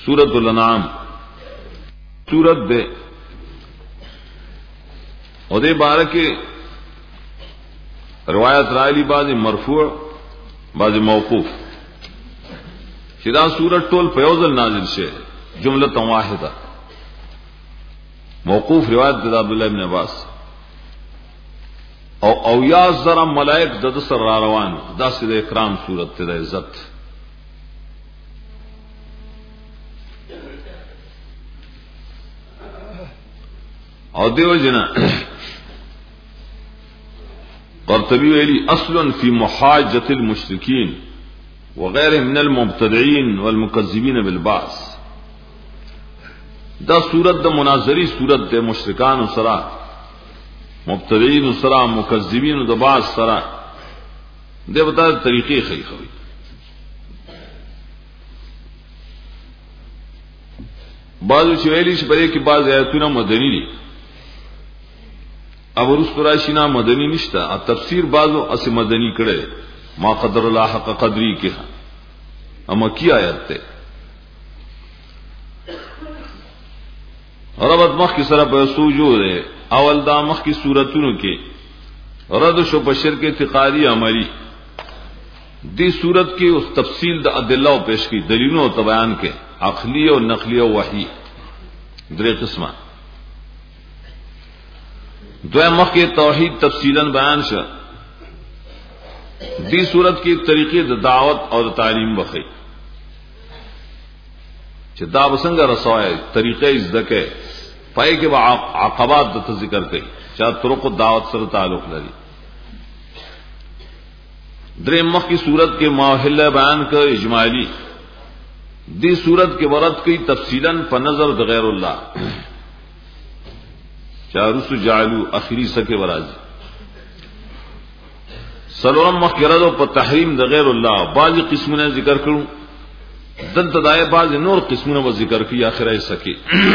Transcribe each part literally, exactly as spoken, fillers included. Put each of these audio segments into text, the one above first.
सूरत الانعام सूरत दे और दे बारह के रवायत रायली बाजी मरफूअ बाजी मौकूफ शिदा सूरत टोल फयोजल नाजिल शे जुमलतन वाहिदा मौकूफ रिवायत अब्दुल्लाह इब्न अब्बास और औया जरा मलाइक दद सर रवान दस दे इकराम सूरत ते इज्जत और देव जना कर्तबी वेली अस्लन फी मुहाजतिल मुशरिकीन वगैरह मिनल मुब्तदईन वल मुकज्जिबीन बिल बास दा सूरत द मुनाजरी सूरत दे मुशरिकान उसरा मुब्तदईन उसरा मुकज्जिबीन द बास सरा दे बता तरीके खई खई बाजू चवेली से बरे की बाज आयतुना मदनी दी अब रुस्तराशिना मदनी निश्ता आ तफसीर बाजो अस मदनी कड़े मा कदर अल्लाह हक कदरी के अमा की आयत थे रबत मख की सरफ सूजो रे अवल दा मख की सूरतुन के रद शो बशर के तिकारी अमली दी सूरत की उस तफसील द अदिल्ला पेश की दलीलों और बयान के अखली और नकली और वही दरे किस्मा द्वय मख के तौहीद तफसीलन बयान शा दी सूरत की तरीके दावत और तालीम बखई दाबसंग रसवाए तरीके इज्जके पाए के आकबात दत जिक्र कई चाहे तुरुक दावत सर ताल्लुक लगी द्रे मख की सूरत के माहिल बयान कर इजमाली दी सूरत के वरद की तफसीलन पर नजर गैरुल्लाह चारुसु जालू आखिरी सके वराजी सलोरम मखरद पर तहरीम दगैरुल्लाह बाज किस्म ने जिक्र करूं दल तदाए बाज नूर किस्म ने जिक्र की आखिर सके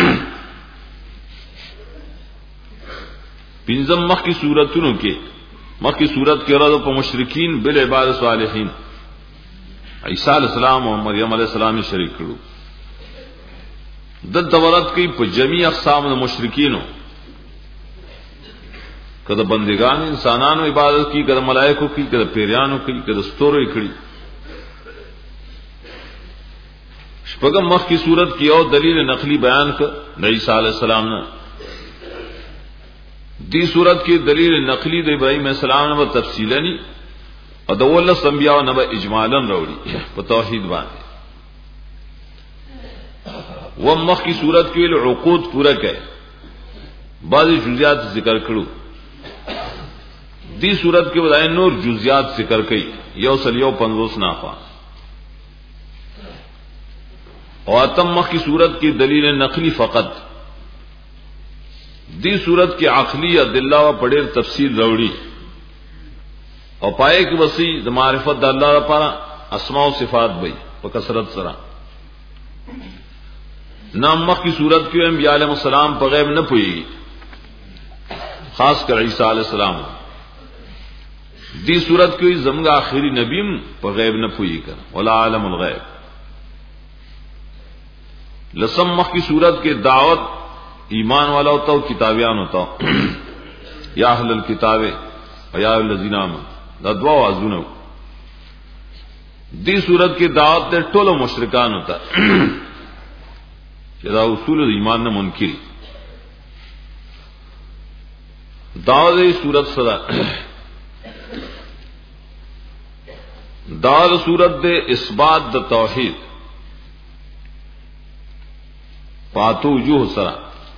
पिंजम मख की सूरतों के मख की सूरत के रद पर मुशरिकीन बिल इबाद सालिहीन ईसा अलैहिस्सलाम और मरियम अलैहिस्सलाम शरीक करूं दल तवरत की पर जमी अक़साम मुशरिकीन कद बंदिगान इंसानान इबादत की कद मलाइकों की कद पेरियानों की कद स्तोरो इकड़ी शपगम मख की सूरत की और दलील नकली बयान कर ईसा अलैहिस्सलाम ने दी सूरत की दलील नकली द इब्राहीम अलैहिस्सलाम ने तफसीलनी और दवल्ल संबिया नब इजमालन रौड़ी व तौहीद बांधे वह मख की सूरत की उकूद पूरक है बाज़ जुजियात जिक्र करूं दी सूरत के बजाय नूर जुजियात जिक्र कई यो सलियो पंदोस नाफा और अतम मख की सूरत की दलील नकली फकत दी सूरत की आखली अदिल्ला व पड़ेर तफसील रौड़ी और पाए कि वसी मारिफत अल्लाह पारा अस्मा सिफात बई व कसरत सरा नाम मख की सूरत की अंबिया अलैहिस्सलाम पर गैब न पुई खास कर ईसा अलैहिस्सलाम दी सूरत की जमगा आखिरी नबीम पर गैब न पुई कर वला आलमुल गैब लसम मख की सूरत के दावत ईमान वाला होता हो किताबियान होता हो या अहलल किताबे या अल्लज़ीना आमनू दवा वाजुन दी सूरत की दावत ने टोलो मुशरिकान होता जरा उसूल ईमान न मुनकिरी दावत सूरत सदा दावत सूरत दे इसबात द तौहीद पातु वजूह सरा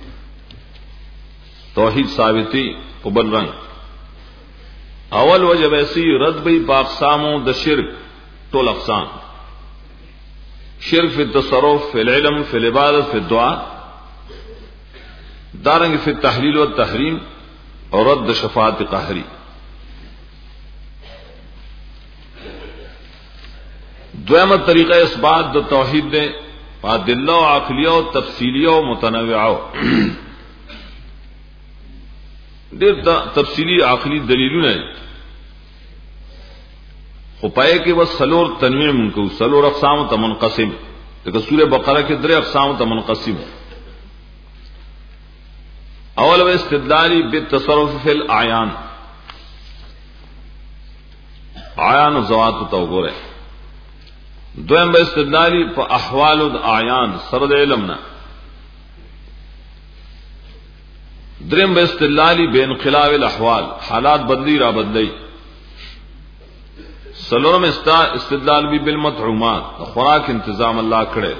तौहीद साबिती कुबल रंग अवल वजह वैसी रद बई बाकसामों द शिर्क टोल अक़साम शिर्क फिल तसर्रुफ फिल इल्म फिल इबादत फिल दुआ दारंग फिल तहलील व तहरीम और रद्द शफात कहरी द्वैम तरीका इस बात द तौहीद ने दिल्ला आखलिया तफसीलिया मुतनव्या देर तफसीली आखिरी दलीलू ने खुपाए के वह सलोर तनवीम को सलोर अक़साम तमनक़सिम تو سورہ بقرہ کے درے اقسام تا منقسم. اول و استدلالی بالتصرف فی الاعیان، اعیان و ذوات تو گورے. دویم با استدلالی پا احوال الاعیان سرد علمنا. دریم با استدلالی بے انقلاب الاحوال، حالات بدلی را بدلی. سلورم استدلال بھی بالمطعومات، خوراک انتظام اللہ کڑے.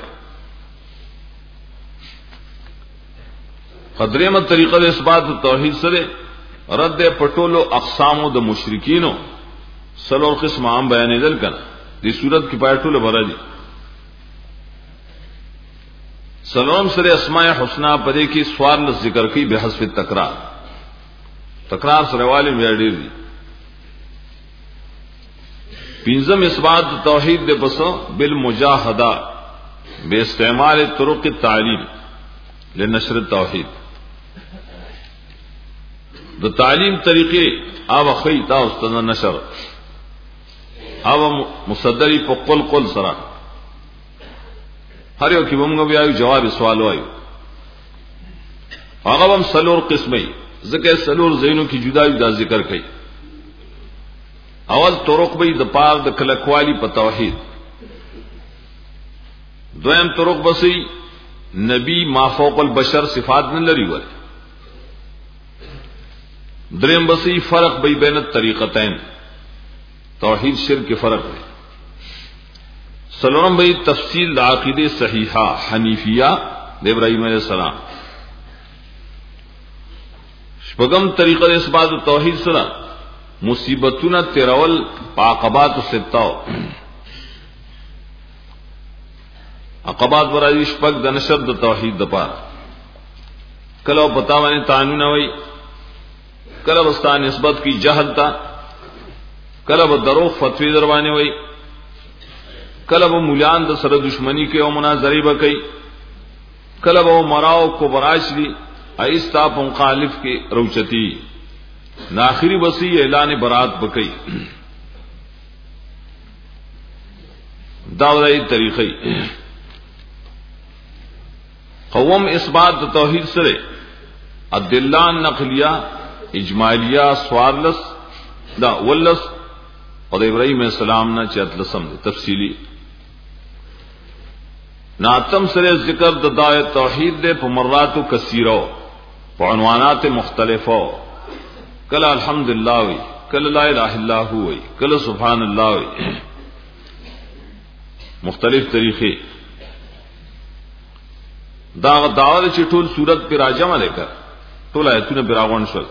قدریم طریقہ اس بات توحید سرے رد پٹولو اقسامو د مشرکینو سلور قسم عام بیان دل کنا دی صورت کی پایٹولو بھرا دی. سلورم سرے اسماء حسنہ پدے کی سوار ذکر کی بحذف تکرار، تکرار سرے والی میاڈیر دی. پینزم اثبات توحید دے بسو بالمجاہدہ بے استعمال طرق التعلیم لنشر التوحید. دو تعلیم طریقے آب خیتا استاد نشر آب مصدری پا قل قل سرا ہر یو کی بمگو بھی آئیو جواب سوالو آئیو. آغا ہم سلور قسمی ذکر سلور زینوں کی جدا جدا ذکر کئی. اول طرق بئی د پار د کلکوالی په توحید، دویم طرق بسی نبی ما فوق البشر صفات نه لري ول، دریم بسی فرق بئی بین الطریقتین توحید شرک کے فرق ہے. سلورم بئی تفصیل د عقیدہ صحیحہ حنیفیہ د ابراہیم علیہ السلام. شپږم طریقہ اس بات توحید سره مصیبتنا تیرول عقبات ستاو، عقبات برای شپږ د نشر د توحید د پاره. کله پتا باندې تانون وای، کله وستا نسبت کی جهل تا، کله و دروغ فتوی دروانه وای، کله و مولیان د سره دشمنی کې او مناظری وکي، کله و مراو کو براشری ایستا مخالف کې روچتی. ناخری وسی اعلان برات بکئی. داوری طریقی قوم اثبات توحید سرے ادلان نقلیہ اجمالیہ سوارلس دا ولس اور ابراہیم علیہ السلام نہ چتلسم تفصیلی ناتم سرے ذکر د دعوی توحید دے پمرات و کثیرو عنوانات مختلفو. کل الحمدللہ ہوئی، کل لا الہ الا اللہ ہوئی، کل سبحان اللہ ہوئی. مختلف طریقے دا دعوت چې ټول صورت پر راجمه لیکر ټول آیتونه پر راغون شول.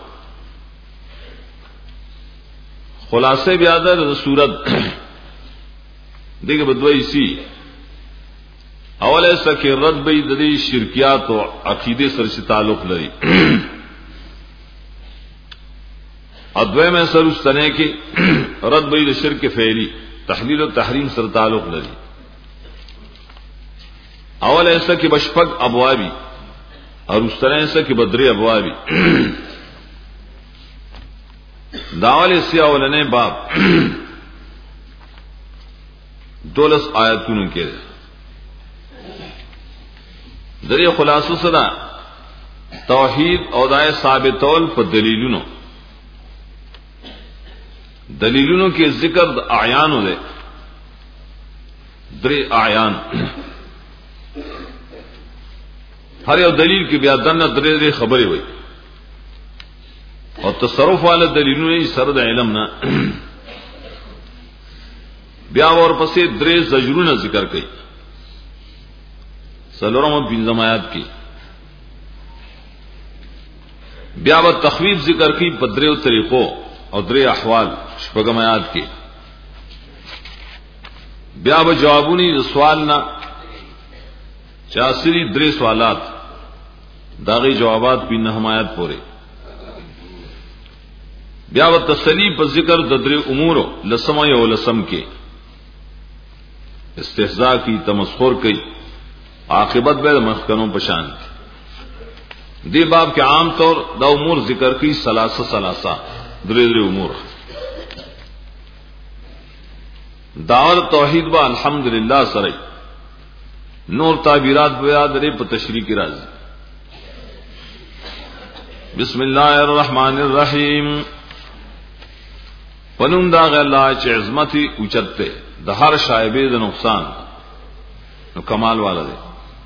خلاصه بیا د صورت دغه بدوي سی اوله سکه رد به د دې شرکیات او عقیده سره تعلق لري. ادوی میں سر اس طرح کی رد بئی شرک فعلی تحلیل و تحریم سر تعلق لري. اول ایسا کہ بشپک ابوابی اور اس طرح ایسا کہ بدری ابوابی. داول سے اولنے باب دولس آیتون کے ذریعہ خلاصو صدا توحید اور دائے ثابتول پر دلیلونو دلیلونو کے ذکر د اعیانو دے درې اعیان ہر یو دلیل کی بیا دنه درې درې خبرې وي او تصرف والا دلیلونه یې سره د علم نه بیا ور پسې درې زجرونه ذکر کړي. سلورم پنځم آیات کی بیا و تخویف ذکر کی په درې طریقو اور درې احوال شپږم آیات کی. بیا به جوابونی سوال نہ چاسری درې سوالات داغی جوابات بھی نہ حمایت پورے. بیا و تسلی پر ذکر د درې امور لسم او لسم کے استہزاء کی تمسخر کی عاقبت بے مخکنوں پشان دی باب کے عام طور دا امور ذکر کی سلاسہ سلاسہ درې درې امور. دعوت توحید با الحمدللہ سرئی نور تعبیرات بیاد رے په تشریح کی راځي. بسم الله الرحمن الرحیم. پنوم دا غ الله چې عظمت اوچته د هر شایبه د نقصان نو کمال والا دی.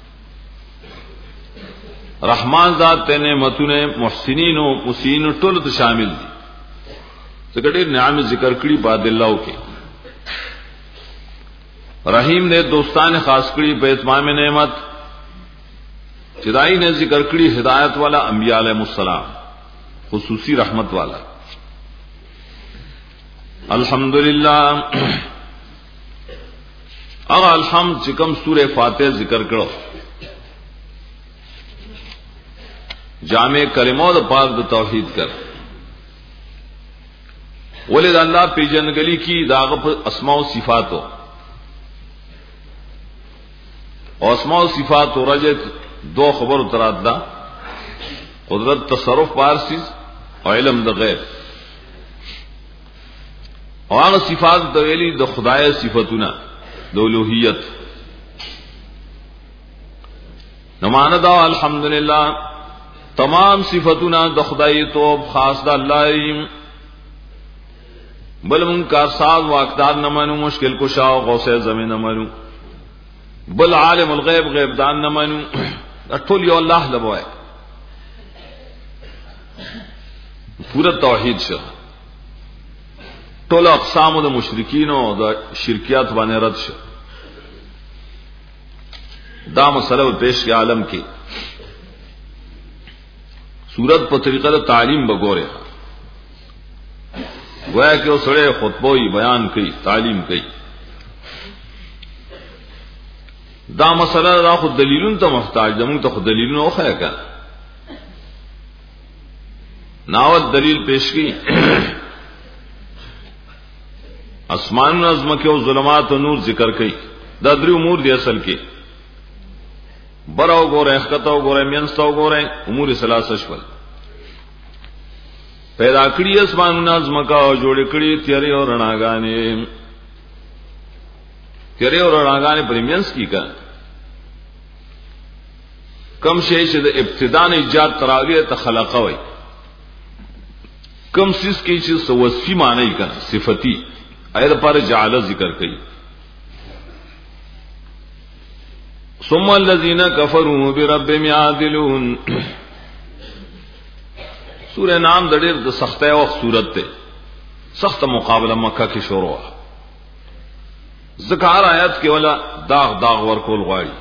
رحمان ذات ته نعمتونه محسنین او مسیین ټول ته شامل دي. څنګه ډېر نعمت ذکر کړي بعد الله کې. رحیم نے دوستان خاص کړي په اتمام نعمت. چدائی نے ذکر کړي ہدایت والا انبیاء علیہ السلام خصوصی رحمت والا. الحمدللہ اغا الحمد چکم سورہ فاتح ذکر کرو جامع کلموں دا پاک دا توحید کر ولید اللہ پی جنگلی کی داغ اسماء و صفاتو اور اسماء و صفات و رجت دو خبر اتراد دا قدرت تصرف پارسیز اور علم دا غیر اور آغا صفات دویلی دا خدای صفتنا دا الوہیت نماندہ الحمدللہ تمام صفتنا دا خدای توب خاص دا اللہ بل منکار ساز و اقدار نمانو مشکل کشا و غوث زمین نمانو بل عالم الغیب غیب دان نمانو اٹھول یو اللہ لبوائے پورا توحید شد ټول اقسام د مشرکین او د شرکیات باندې رد شو. دا مسله پیش کې عالم کې صورت په طریقه د تعلیم بګوره گویا کې اوسړه خطبوي بیان کوي تعلیم کوي. دا مسله را خود دلیلون ته محتاج ده. موږ ته خود دلیلونه وخایه کا ناوت دلیل پیش کی اسمان نظم کے و ظلمات و نور ذکر کئی. دا دری امور دی اصل کے براو گو رہے اخکتاو گو رہے مینستاو گو رہے امور سلاسہ شفل پیدا کری اسمان نظم کا و جوڑے کری تیرے اور رناگانے تیرے اور رناگانے پر مینس کی کا کم شیش دا ابتدان ایجاد تراغی تخلقہ وی کم سیس کی چیز وصفی معنی کا صفتی ایدہ پر جعلہ ذکر کئی. ثم الذین کفروا بربهم یعدلون. سورہ نام دڑیر دا سخت وقت صورت تے سخت مقابلہ مکہ کی شروع ذکر آیت کے والا داغ داغ ورکول غاڑی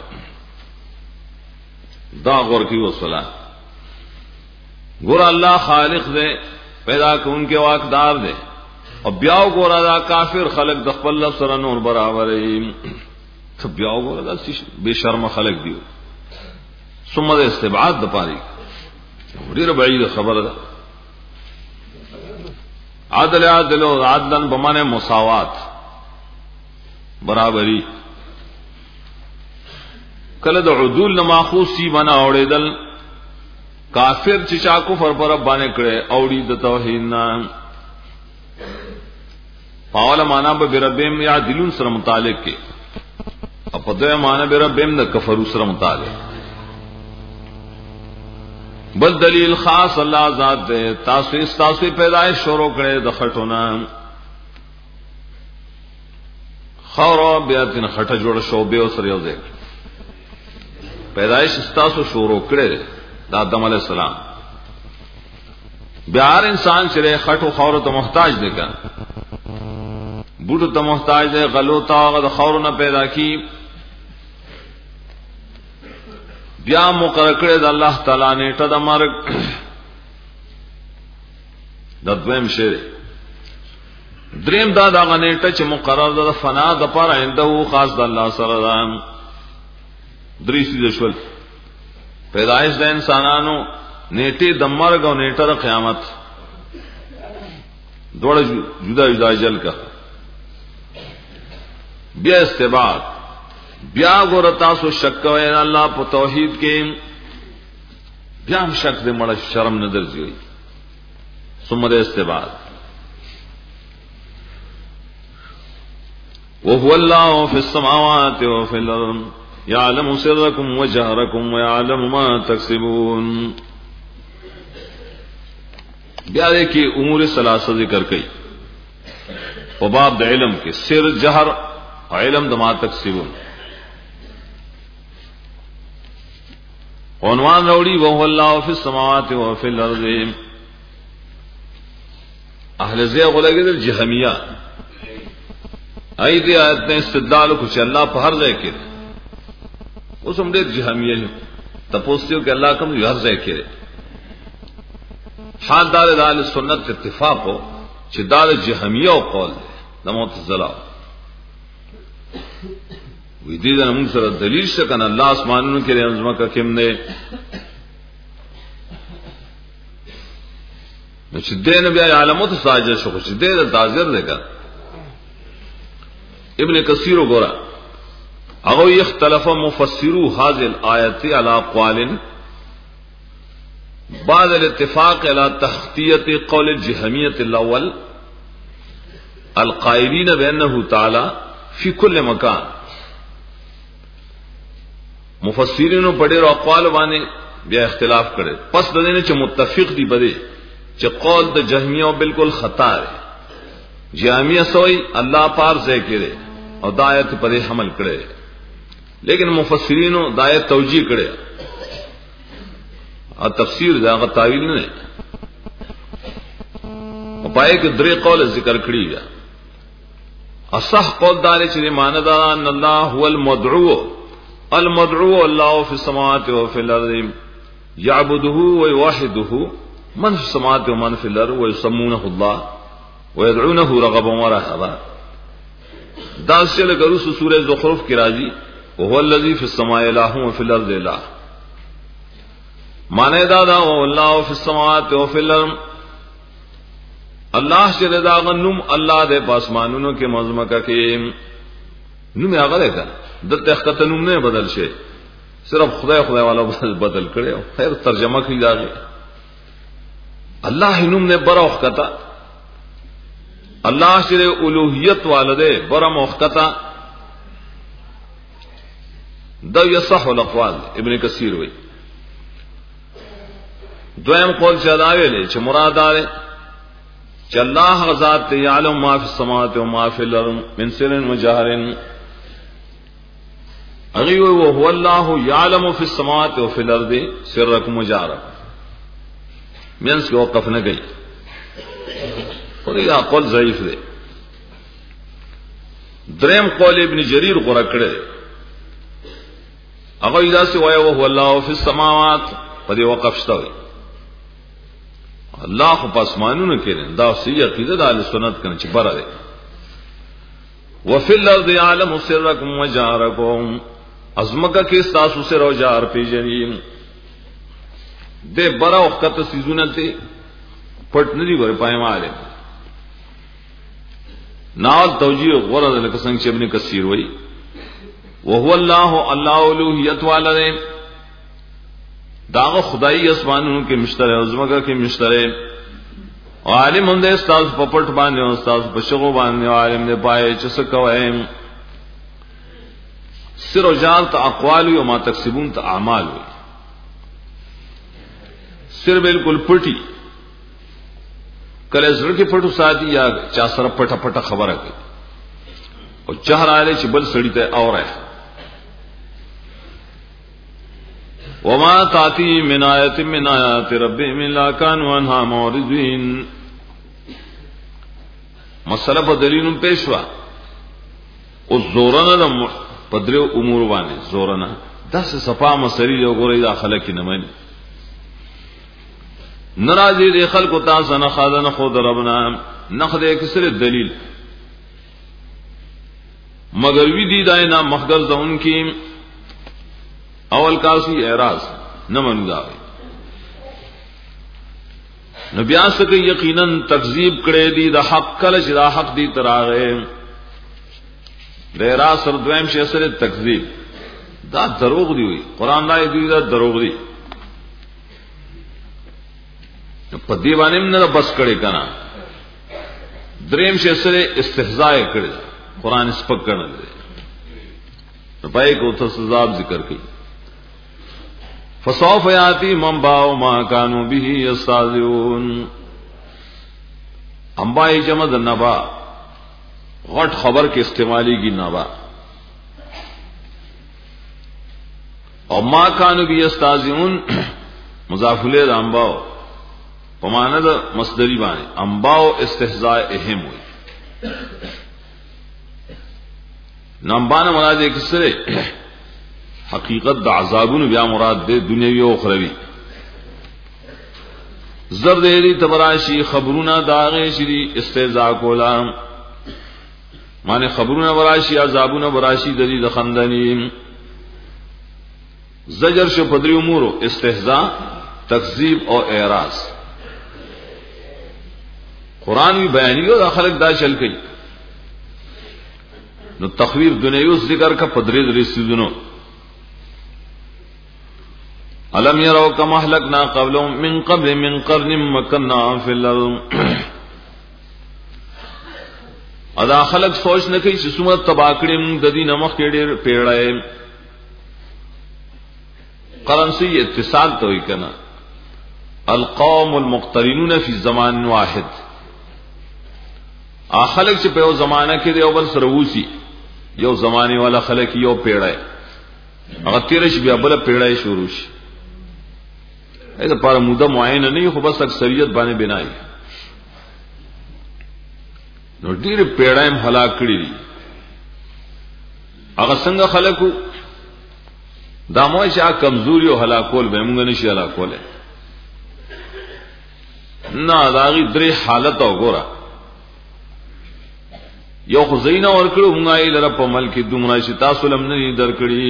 داغ ورکی وصلا گورا اللہ خالق دے پیدا کہ ان کے واقدار دے اور بیاو گورا دا کافر خلق دخل اللہ سر نور برابر تو بیاو گورا دا بے شرم خلق دیو سمد استبعاد دا پاری دیر بعید خبر دا عدل عدل و عدلن بمانے مساوات برابری کلد عدول نماخوص سی بنا اوڑے دل کافر چچا کفر پر بانے کرے اوڑی دا توحید نام پاولا مانا بربیم یا دلون سر متعلق کے اپدوے مانا بربیم دا کفرو سر متعلق. بل دلیل خاص اللہ ذات دے تاسو استاسو پیدائش شروع کرے دا خٹونا خورو بیاتین خٹا جوڑ شعبے و سر یوزے پیدائش استاسو شروع کرے دا آدم علیہ السلام. بیار انسان چرے خٹو خورو تو محتاج دے گا بوٹو تا محتاج دے غلو تا غد خورو نہ پیدا کی بیا مقرر کرے دا اللہ تعالی نے ٹا مرگ دا دویم شیر دریم دا دا غنیٹا چھ مقرر دا فنا دا پارا اندہو خاص دا اللہ سردان دریسی دشول پیدائش دا انسانانو نیٹی دا مرگ و نیٹا دا قیامت دوڑا جدا جدا جل کا بیا استباد بیا گورتاسو شک وے اللہ پا توحید کے بیا ہم شک دے مڑا شرم ندر جوئی سمد استباد وهو اللہ فی السماوات وفی الارض یعلم سرکم وجهرکم ویعلم ما تکسبون. بیا دیکھیے امور ثلاثہ ذکر کئی و باب د علم کے سر جہر علم د ما تکسبون. عنوان روڑی وهو اللہ فی السماوات و فی الارض. اہل زیغ لگے در جہمیہ ای دی آیت نے استدلال کچھ اللہ پہ ہر ځای کې اوس هم ډېر جهمیه تپوسیو کہ اللہ کم ہر ځای کې حال دار اهل سنت اتفاق ہو چې دار جهمیه او قول د معتزله وی دې نه موږ سره دلیل شکن الله اسمانونو کې رحمت کا کم نه نو چې دین بیا علامات ساجد شو چې دې تاجر لګا ابن کثیر وګورا هغه اختلاف مفسرو هذه الايات على اقوال بعد الاتفاق على تخطية قول الجهمية الاول القائلين بانه تعالى في كل مكان. مفسرین پڑھے اور اقوال باندې بیا اختلاف کړي پس د دې چې متفق دي بده چې قول د جهمیه بالکل خطا ہے. جهمیه سوئی الله پار ځای کړي او دایت پر حمل کړي لیکن مفسرینو دایت توجیه کړي او تفسیر دا غ تعویل نه او پای کې درې قول ذکر کړي بیا اصح قول دار چې معنی دا ان الله هو المدعو المدعو الله في السماوات وفي الارض يعبده ويوحده من في السماوات ومن في الارض ويسمونه الله ويدعونه رغبا ورهبا. دا سره ګرو سورہ زخرف کی راضی وهو الذي في السماء اله وفي الارض اله. معنی دا دا والله في السماوات وفي الارض الله چې دا غنوم الله دې پاسمانونو کې مزمکه کې نوم هغه ده دلته ختنوم نه بدل شي صرف خدای خدای والا بدل کړي خیر ترجمه کوي دا الله نوم نه بروخ کتا اللہ شر الوہیت والدے برا موختا دو یصح الاقوال ابن کثیر وی دویم قول چداوی لے چھ مراد آرے چھ اللہ غزات یعلم ما فی السماوات و ما فی الارض من سر و جہر اغیوی وهو اللہ یعلم فی السماوات و فی الارض سرکم و جہرکم منس کے وقف نہ گئی اور یہ قول ضعیف دے. دریم قول ابن جریر غورا کړه هغه اذا سے وای او الله فی السماوات په دې وقف شته الله خو پاسمانونو کې دا سی عقیده د اهل سنت کنه چې بره ده وفي الارض يعلم سرکم وجهرکم ازمکه کې تاسو سره او جار پیژنیم دې بره وخت سيزونه ته پټ نه دی ور پایماله نال توجیہ غرض لکه څنګه چې ابن کثیر وایي وهو الله الله الوهیت والے داغه خدای اسمانونو کې مشترک او زمګه کې مشترک عالم هم دې استاد په پټ باندې او استاد په شغو باندې عالم دې پای چې څه کوي سر او جان ته اقوال او ما تکسبون ته اعمال وي سر بالکل پټي کله زړه کې پټو ساتي یا چا سره پټه پټه خبره کوي او چهر آله چې بل سړی ته اوره وما تاتی من آیت من آیات ربهم الا كانوا عنها معرضين. مسله په دلیلونو پېښوا او زورنا د پدریو امور باندې زورنا داسه صفا مسری یو ګورې داخله کې نه مانی ناراضی دے خلق تاسو نه خدانه خود ربنا نخد کسر دلیل مگر وی دی داینا مخدر زون کی اول کاسی اعراض نہ مندا نبی اس کے یقینا تکذیب کړي دي د حق کله چې د حق دی تراغه د اعراض سر دویم شی سره تکذیب دا دروغ دی وی قران دا دی دا دروغ دی په دی باندې نه بس کړي کنه دریم شی سره استهزاء کړي قران سپک کړي پای کو تسذاب ذکر کی فسوف یاتی من باو ما كانوا به یستهزئون انباء جمع نبا غٹ خبر کے استعمالی کی نبا اور ما كانوا به یستهزئون مضاف الیہ انباء پماند مصدری باندې انباء استهزاء اهم ہوئی نمبان مراد ایک سرے حقیقت دا عذابون بیا مراد دے دنیاوی و اخروی زردیری تبراشی خبرونا داغی شری استهزاء کولا مانے خبرونا براشی عذابونا براشی دری دخندنی زجر شو پدری امورو استهزاء تکذیب اور اعراض قرآن بھی بیانی گو دا خلق دا چل گئی نو تخویف دنیوی ذکر کا پدری دری سیدنو علم یرو کم اہلکنا قبلهم من قبل من قرن مکناهم فی الارض ادا خلق سوچ نہ کئی سمت تباکڑی من ددی نمخ کے ډیر پیڑائے قرن سے اتصال تو ہی کنا القوم المقترنون فی زمان واحد آ خلق سے پیو زمانہ کے دے اول سروسی یو زمانے والا خلق یو پیڑائے اگر تیرش بیا بلا پیڑائے شروع شي ایسا پارا مدہ معینہ نہیں خو بس اکثریت بانے بنائی نو ډیر پیڑائم ہلاک کړي دي اگر څنګه خلقو داموی چې کمزوری او هلاکول به موږ نشي هلاکول نه داغي درې حالت وګوره یو خو زینا ورکړو موږ یې لره په ملک دومره چې تاسو لم نه درکړي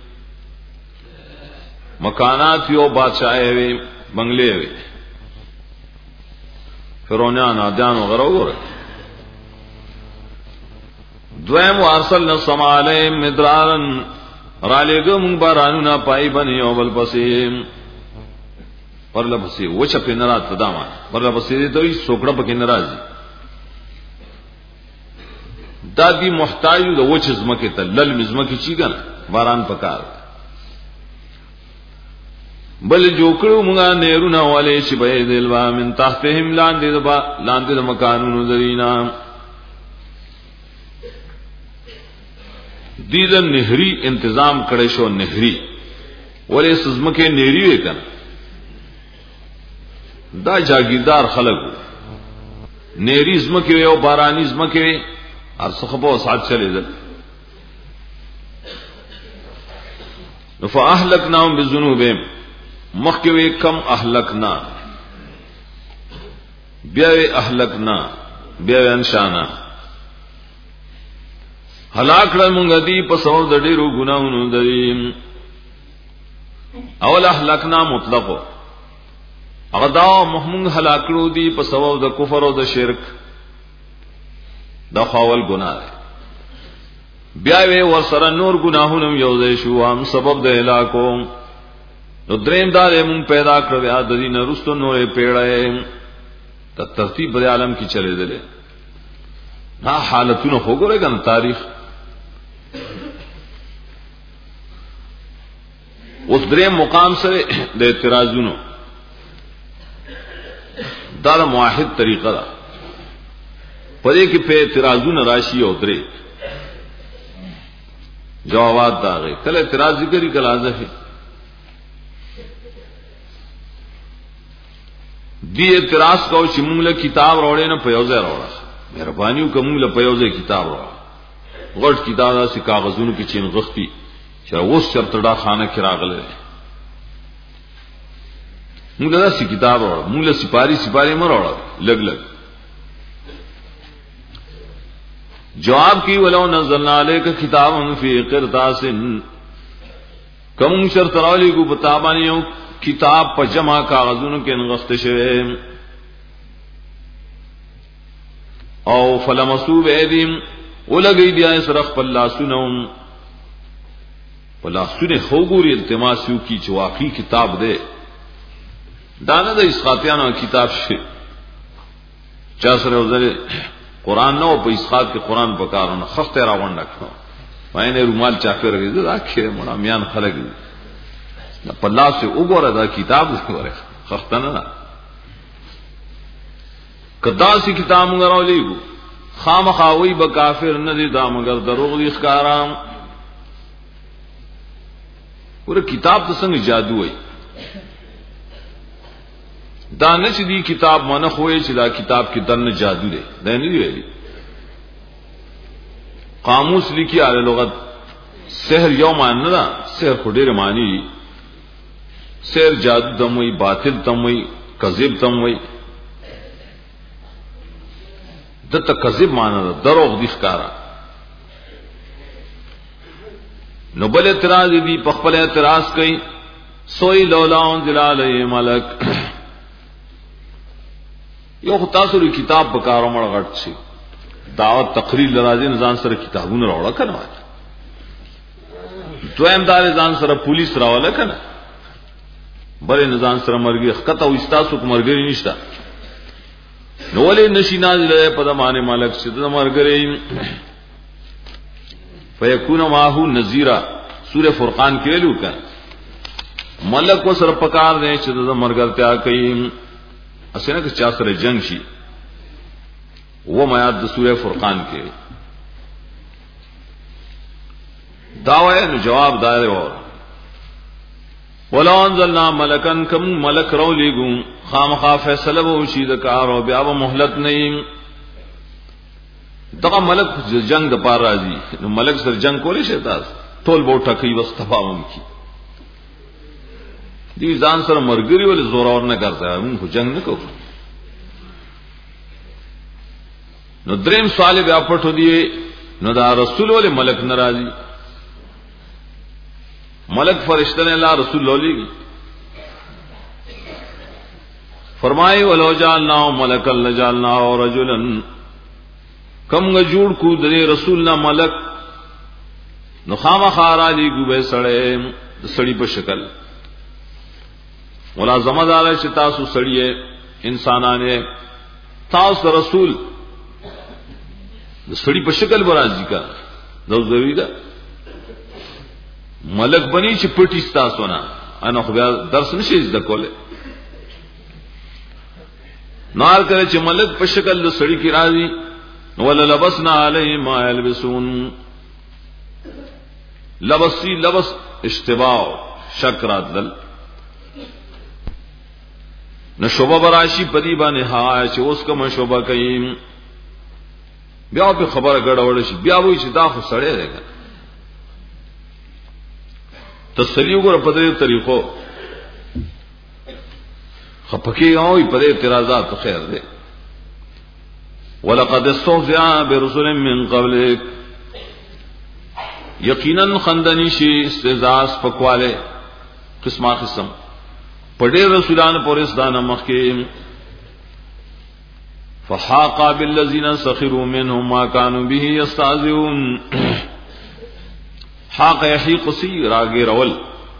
مکانات یو بادشاہ وي بنگلے وي فرعونان ادان وغيرها وګوره دویم وارسلنا السماء عليهم مدرارا را لګو موږ بارانونه پای بني او بل پسې پرله پسې وچ په نرات تداما پرله پسې دوی سوکړه پکې ناراضي دا دی محتاج د وچ زمکه ته لل مزمکه چی کنه باران پکار بل جوکړو موږ نهرونه والے چې به دلوا من تحتهم لاندې دبا لاندې د مکانونو درینا دیدن نهری انتظام کړی شو نهری ولې سزمکه نهری وکنه دا جاگیردار خلق نهری زمکه یو بارانی زمکه ار صحبه سات چلے دل فاهلكناهم بذنوبهم مخکوي کم اهلكنا بیا اهلكنا بیا انشانا هلاک کړه مونږ دی په سور د ډیرو ګناہوں دریم اول اهلكنا مطلق اغدا محمود هلاک کړو دی په سبب د کفر او د شرک دا خاول گناہ ہے بیا وی ور سره نور گناہوں یو شو هم سبب د هلاکو نو دریم دار مون پیدا کړو یا د دین رستو نورې پیړې ته ترتیب بر عالم کی چلے دلې نا حالتونه وګورئ کنه تاریخ اوس دریم مقام سره د اعتراضونو دا موحد طریقه ده پدې کې په اعتراضونه راشي او درې جوابات داغه کله اعتراض ذکرې کله ازفه دی اعتراض کو چې موږ له کتاب راوړې نه په یوځای راوړه مهرباني وکړه موږ له په یوځای کتاب راوړه غټ کتاب داسې کاغذونو کې چین غختی چې اوس چرته دا خانه کې راغله موږ له داسې کتاب راوړه موږ له سپاری سپاری مر راوړه لګ لګ جواب کی ولو نزلنا علیک کتابا فی قرطاس کم شرط راولی کو بتابانیو کتاب په جمع کاغذونو کې انغست شوه او فلمسو بيدیم ولګی دی سرخ پلاسونم پلاسونه خوګوري التماس یو کی چې واقعي کتاب ده دانه د اسقاطیانو کتاب شي چا سره وزره قران نو په اسقاط کې قران پکارونه خسته راوند کړو وای نه رومال چا په رګي دا خیر مړه میان خلک دا په لاس یې وګوره دا کتاب وګوره خختنه نه کدا سی کتاب غراولې خامخاوي به کافر نه دي دا مگر دروغ دي ښکارام ور کتاب ته څنګه جادو وای دا نه چې دی کتاب منه خوې چې دا کتاب کې دنه جادو دی دا نه دی ویلي قاموس لیکي اړه لغت سحر یو معنی نه سحر خو ډېر معنی سحر جادو دموي باطل تموي کذب تموي دته کذب معنی ده دروغ دي ښکارا نو بل اعتراض دی په خپل اعتراض کوي سوئی لولا انزل علی ملک یو تاسو ری کتاب بکارو مړ غټ شي دعوت تقریر لرازي نظام سره کتابونه راوړه کنه دویم دار ځان سره پولیس راوړه کنه بل نظام سره مرګي خطه او استاسو کومرګي نشتا نو ولې نشي نازل په دمانه مالک چې د مرګري فیکون ماهو نذیرا سورہ فرقان کې ویلو کړه ملک کو سره پکار دی چې د مرګرتیا کوي اسنه چې چا سره جنگ شي و ما یاد د سورہ فرقان کې داوی نو جواب دار اور ولا انزلنا ملکن کم ملک رو لګو خامخا فیصله وو شي د کار او بیا به مهلت نه دغه ملک جنگ د پار راځي نو ملک سره جنگ کولې شي تاسو ټول بو ټکی واستفاهم کی دی ځان سره مرګري ول زور اور نه کرتا موږ جنگ نه کوو نو دریم سوال بیا پټو دی نو دا رسول ول ملک ناراضي ملک فرشتہ نے اللہ رسول اللہ فرمائے ولو جعلنا ملکا لجعلنا رجلا کم جوړ کو د رسول نہ ملک نو خامخا علی کو به سړی سړی په شکل ولا زمدار چې تاسو سړی انسانانه تاسو رسول د سړی په شکل برازي کا نو ضروری ده ملک بنی چې پټی تاسو نه انا خو بیا درس نشي زده کوله نار کړه چې ملک په شکل د سړی کی راځي ولا لبسنا علی ما یلبسون لبسی لبس اشتباع شکرات دل نو شوبه براشی پدی باندې ها چې اوس کوم شوبه کوي بیا په خبره غړول شي بیا وایي چې دا خو سړی دی تسلی وګوره په دې طریقو خپکی او په دې اعتراضات خیر دی ولقد استهزئ برسل من قبلك یقینا خندنی شي استهزاء پکواله قسمه قسم پڑے رسولان پورس دانا مخیم فحاق بالذین سخروا منهم ما كانوا به يستهزئون حاق یحیق سی راگیر اول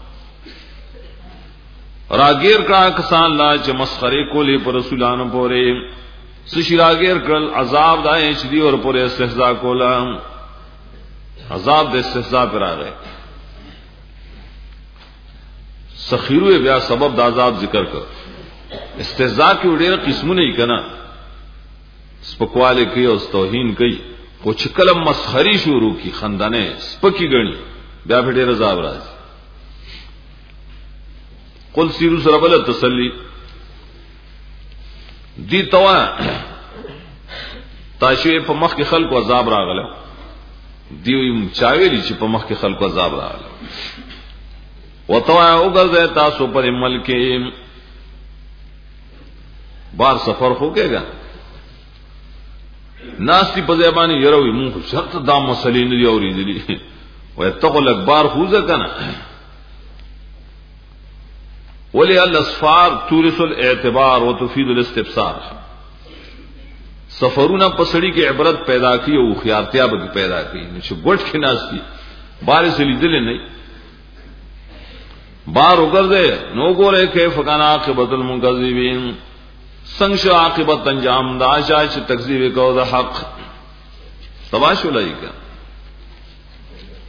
راگیر کا کسان لا چ مسخرے کو لے پر رسولان پورے سشی راگیر کل عذاب دائیں چدی اور پورے استہزاء کولا عذاب دے استہزاء پر آ گئے سخیرو بیا سبب د عذاب ذکر کر استهزاء کی ډېر قسمونه یې کنا سپکواله کوي او توهین کوي او چې کلم مسخري شروع کی خندانه سپکی غني بیا په ډېر عذاب راځي قل سیرو سره بل تسلی دی توا تاسو په مخ کې خلکو عذاب راغله دی چاویلی چې په مخ کې خلکو عذاب راغله وتوا وګرځي تاسو پر ملک بار سفر ہوګا ناستی په ځبانی يروي مونږ شرط دا مسلې نه دی اورېدلې وي تقل اکبار خوځه کنه ولي الاصفار تورث الاعتبار وتفيد الاستبصار سفرونه پسړي کې عبرت پیدا کی او خيارتیا به پیدا کی چې ګټ کې ناستی بارې لیدل نه بار وګرځي نو ګوره کې فکان عاقبت المنکذبین څنګه عاقبت انجام دا چې تکذیب کو د حق تباشو لایګه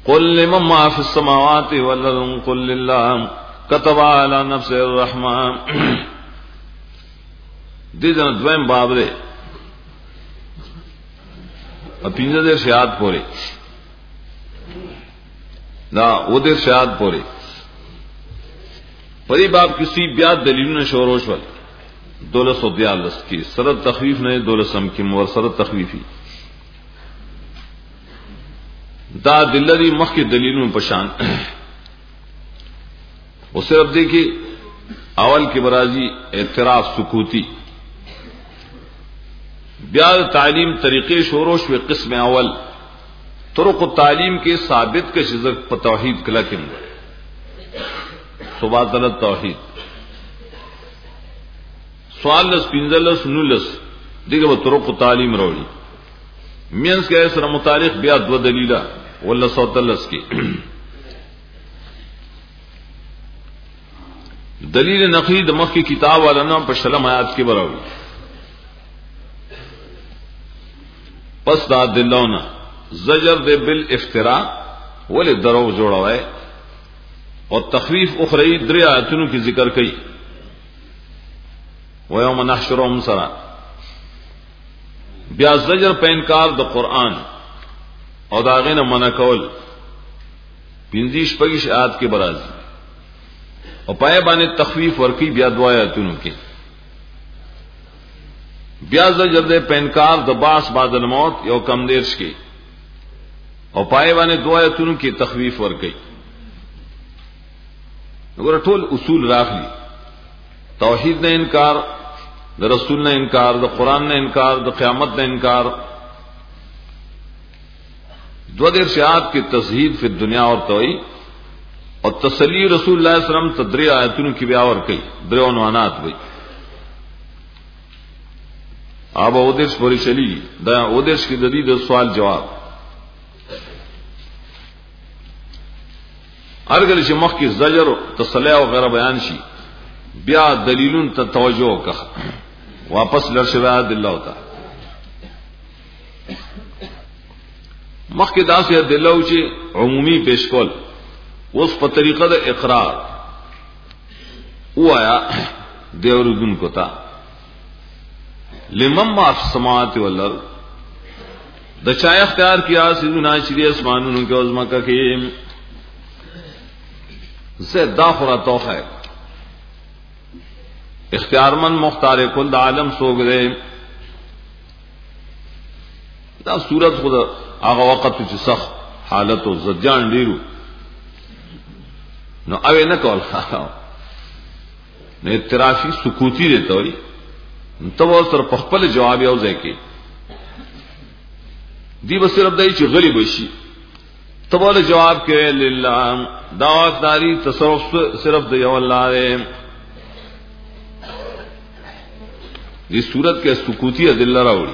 قل لمن ما في السماوات والارض قل لله كتب على نفسه الرحمن. دې دن دویم باب دی پینځه دې شهادت پورې دا و دې شهادت پورې پری باب کسی بیا دلیلونه شروع شول دولس و دیالس کی سرد تخفیف نے دولسم کی مور سرد تخفیفی دا دلری مخ کے دلیلوں پشان وہ صرف دیکھی اول کی برازی اعتراف سکوتی بیار تعلیم طریقے شوروش و قسم اول طرق و تعلیم کے ثابت کے شزق پر توحید کلا کے اندر صبح دلت توحید سوال لس پنزلس نولس دیکھے وہ طرق و تعلیم روڑی مینس کے ایسر متعلق بیا دو دلیلہ واللہ سوتلس کی دلیل نقلی دمخ کی کتاب والا نام پر شلم آیات کے براوی پس دا دلونا زجر دے بالافتراء ولی درو جوڑا ہوئے اور تخویف اخری در آیاتنوں کی ذکر کئی وَيَوْمَ نَحْشُرُهُمْ سَرًا بیا زجر پہ انکار دا قرآن اور داغین منع کول پنزیش پگیش آیات کے برازی اور پائے بانے تخویف ورکی بیا دعایتنوں کی بیا زجر دے پہ انکار دا باس بعد الموت یو کم دیرش کی اور پائے بانے دعایتنوں کی تخویف ورکی اگر ٹول اصول راخ لی توحید نے انکار دا رسول نے انکار دا قرآن نے انکار دا قیامت نے انکار دو دیر شہاد کی تزہید فی دنیا اور توئی اور تسلی رسول اللہ علیہ وسلم تدری آیتوں کی بیاور کئی در عنوانات بھئی آب اودرش پوری چلی دا اودرش کی جدید سوال جواب ارگل شمخ کی زجر تسلیہ وغیرہ بیان شی بیا دلیلون تا توجہ کا واپس لرشواد اللہ ہوتا مخ کے دا سے دلو چی عمومی پیش کول اس پر طریقہ دا اقرار او آیا دیوردن کو تا لمن ما فی السماوات والارض دا چاہے اختیار کیا سیدنا شری اسمانوں کے عظمہ کا کیم سے دا خورا توخ ہے اختیار من مختار کل دا عالم سوگ دے دا صورت خود آغا وقت چی سخ حالت و زدجان ڈیرو نو اوے نکول نو اعترافی سکوتی دیتا ہوئی تب اور سر پخپل جواب اوزے کے دی بس صرف دائی چی غلی بشی تب اور جواب کے للہ دعوت داری تصرف صرف دیو اللہ دے دی صورت کے سکوتی دل راوڑی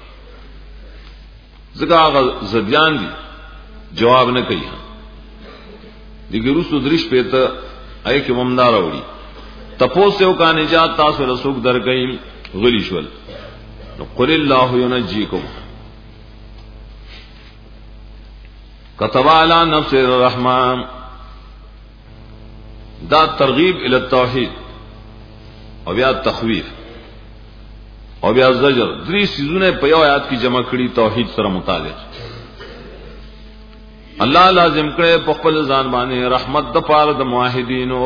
ذکا آغا زدیان دی جواب نہ کئی ہاں دیگر اس درش پیتا اے کہ ممدار راوڑی تپوس سے اوکا نجات تاس و رسوک در گئیم غلی شول قل اللہ ینجیکم کتب علی نفس الرحمن دا ترغیب الی التوحید اور یا تخویف اور بیا زجر دری سیزوں پیو آیات کی جمع کڑی توحید سره متعلق اللہ لازم کرے پخپل زان بانے رحمت د پار د موحدینو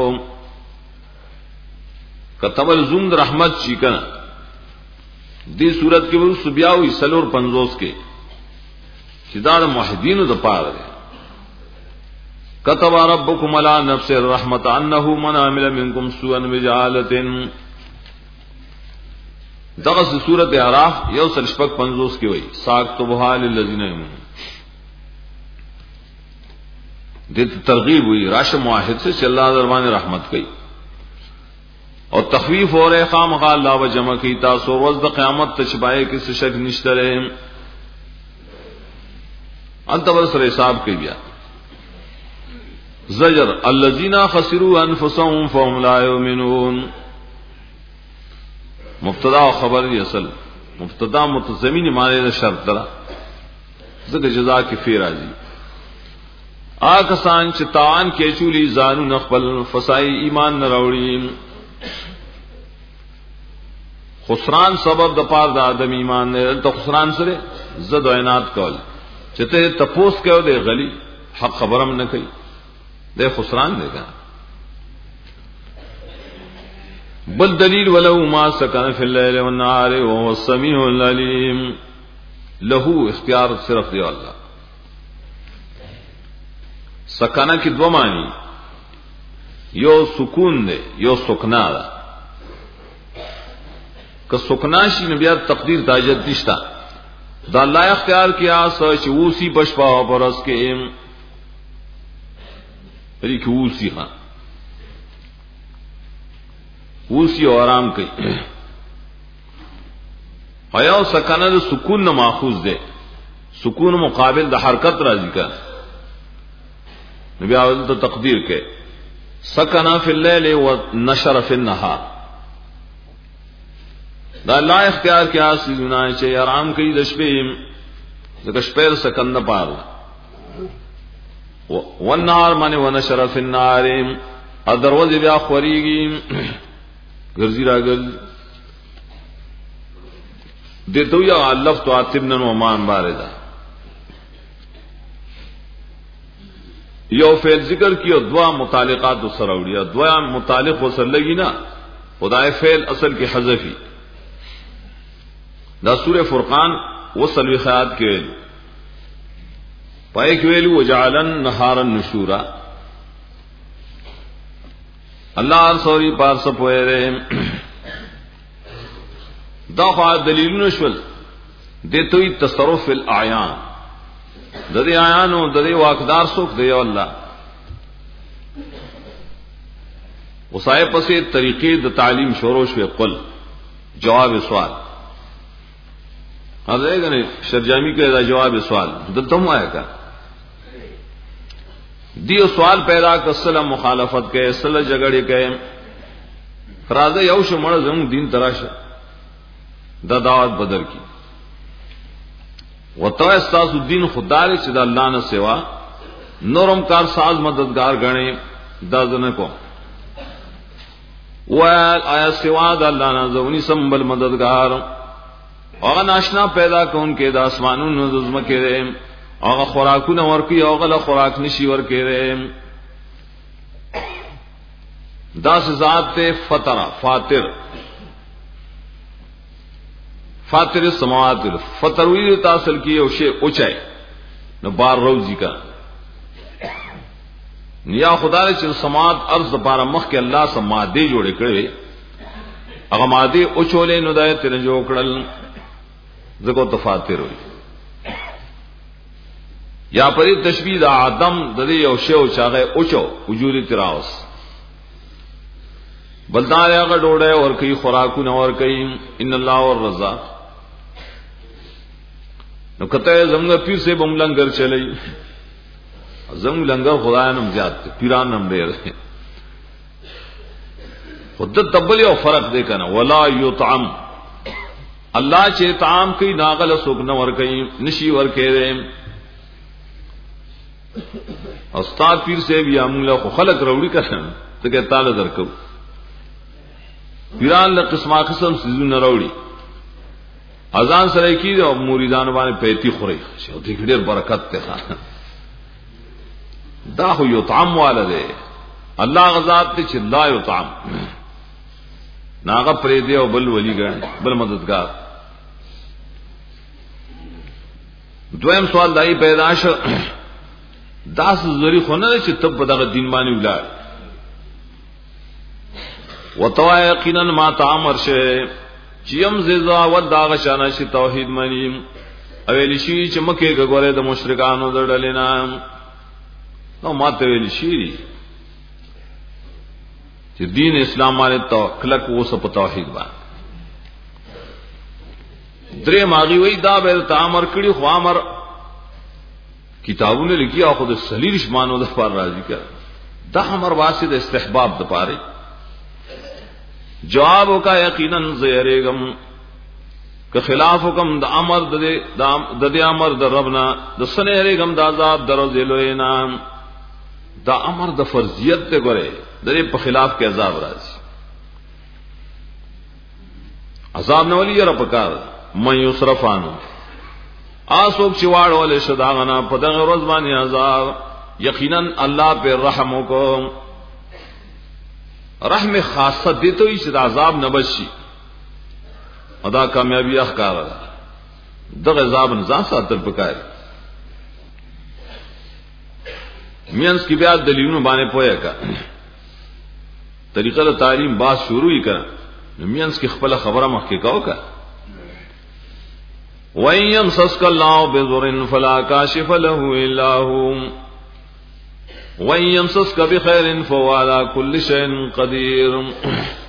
کتبل زند رحمت چی کنا دی صورت کے ورس بیاوی سلور پنزوس کے چدار موحدینو د پار دے کتب ربکم علی نفس الرحمت انه من عمل منکم سوءا بجہالۃ دغس صورت اعراف یو سلشپک پنزوس کی وئی ساک تو بحال الذین یؤمنون دیت ترغیب ہوئی راش معاہد سے چل اللہ دربان رحمت کی اور تخویف ہو رہے خام خال اللہ و جمع کی تاسو وزد قیامت تشبائے کسی شک نشترے انت برسر حساب کی بیا زجر الذین خسروا انفسهم فهم لا یؤمنون مبتدا و خبر اصل مبتدا متضمن معنی شرط درا ذکر جزا کی فی راضی آکسان چې تاوان کې چولی ځانو نخبل فسای ایمان نه راوړي خسران سبب د پاره د ادم ایمان نه ته خسران سره زد عینات کول چې ته تپوس کړو د غلی حق خبرم نه کوي د خسران دی بل دلیل ولو ما سکن فی الليل والنهار وهو السميع العليم له اختیار صرف دی الله سکانہ کی دو معنی یو سکون دے یو سکنا دا کہ سکنا شی نبی تقدیر تاجت نشتا دا اللہ اختیار کیا سوچ اوسی بشپا برس کے ام پری کہ اوسی خان اوسی و آرام کئی حیاء سکانہ دا سکون نا ماخوذ دے سکون مقابل دا حرکت راضی کا نبی اول تو تقدیر کے سکنا فی اللیل و نشر فی النہار دا اللہ اختیار کیا سیدنا چاہیے آرام کئی دشپیم دکشپیر سکن دا پار والنہار مانے و نشر فی النہار ادروز بیا خوریگی گرزی را گرزی دیتو یا علف تو آتبنن و مان باردہ یو فعل ذکر کی اور دعا متعلقات و سروڑیا دعا متعلق و سر لگی نا خدائے فعل اصل کی حذفی دا سورہ فرقان و سلوی خیات کے ویلو پائے کے ویلو وجعلن نہارا نشورا اللہ سوری پارس پوئے رہے دا خواہ دلیل نشول دیتوی تصرف الاعیان ددی آیانو ددی واقدار سوک دے اللہ وسائے پسے طریقے د تعلیم شوروش و قل جواب سوال ہاں دے گا نہیں شرجامی کے دا جواب سوال دتم آیا کا دیو سوال پیدا کر سلام مخالفت کے سل جگڑے کے فرازہ یوش مڑ زم دین تراش دا دعوت بدر کی و تو استاذ الدین خدار چدا اللہ نے سوا نورم کار ساز مددگار گنے دازن کو و آیا سوا دا اللہ نے زونی سنبل مددگار اور ناشنا پیدا کون کے دا اسمانوں نظم کے رے اور خوراکون ورکی اوغل خوراک نشی ور کے رے داس ذات فطر فاطر فاطر السماوات فطر وی تاصل کی او شی اوچای نو بار روزی کا نیا خدا نے چ سماعت ارض بار مخ کے اللہ سے مادے جوڑے کړي هغه مادے اوچولې نو دای تر جو کړل زکو تفاتر وی یا پری تشبیہ دا آدم ددی او شی او چاغه اوچو وجود تراوس بلدار هغه ډوړې اور کوي خوراکونه اور کوي ان الله والرزاق نو کته زمغه پیر سے بم لنگر چلی زم لنگر خدای نم زیات پیران نم ډېر خود تبلی او فرق دے کنا ولا یطعم اللہ چے طعام کی ناغل سوک نہ ور کئی نشی ور کے دے استاد پیر سے بھی املا خو خلق روڑی کرن تو کہ تعالی درکو پیران له قسمه قسم سيزونه راوړي اذان سره کی او مریدان باندې پیتی خوري شو دې ډېر برکت ته دا خو یو طعام والده الله غزاد ته چې لا یو طعام ناغه پرې دی او بل ولی ګان بل مددگار دویم سوال دای پیدا شو داس زری خو نه چې تب دغه دین باندې ولای وتوا یقینا ما تامر شه چیم ززا وداغ شانه شي توحید منی اویل شي چې مکه غوړې د مشرکانو دړلینا نو ماته ویل شي چې دین اسلام باندې تو کلک وو سپ توحید باندې درې ماغي وای دا به تامر کړي خو امر کتابونه لیکي او خود سلیش مانو د پر راضی کړ دا امر واسطه استحباب د پاره جواب کا یقینا زیرغم کہ خلاف حکم د امر د د امر د ربنا د سنهرغم د عذاب درو ذلوینا دا امر د فرضیت ته ګوره درې په خلاف کې عذاب راځي عذاب نه ولي را پکار مې یصرفانو آسوک چې واړول شداغنا په دغه ورځ باندې عذاب یقینا الله په رحم وکم رحم خاصه دي ته چې عذاب نه بشي ادا کامیابی اخکار دغه عذاب نه ځان ساتل پکای مینس کی بیا دلیلونو باندې پوهه کا طریقه د تعلیم باز شروع ہی کړه مینس کی خپل خبره مخکې کاو کا وَإِن يَمْسَسْكَ اللَّهُ بِضُرٍّ فَلَا كَاشِفَ لَهُ إِلَّا هُوَ وَإِن يَمْسَسْكَ بِخَيْرٍ فَهُوَ عَلَى كُلِّ شَيْءٍ قَدِيرٌ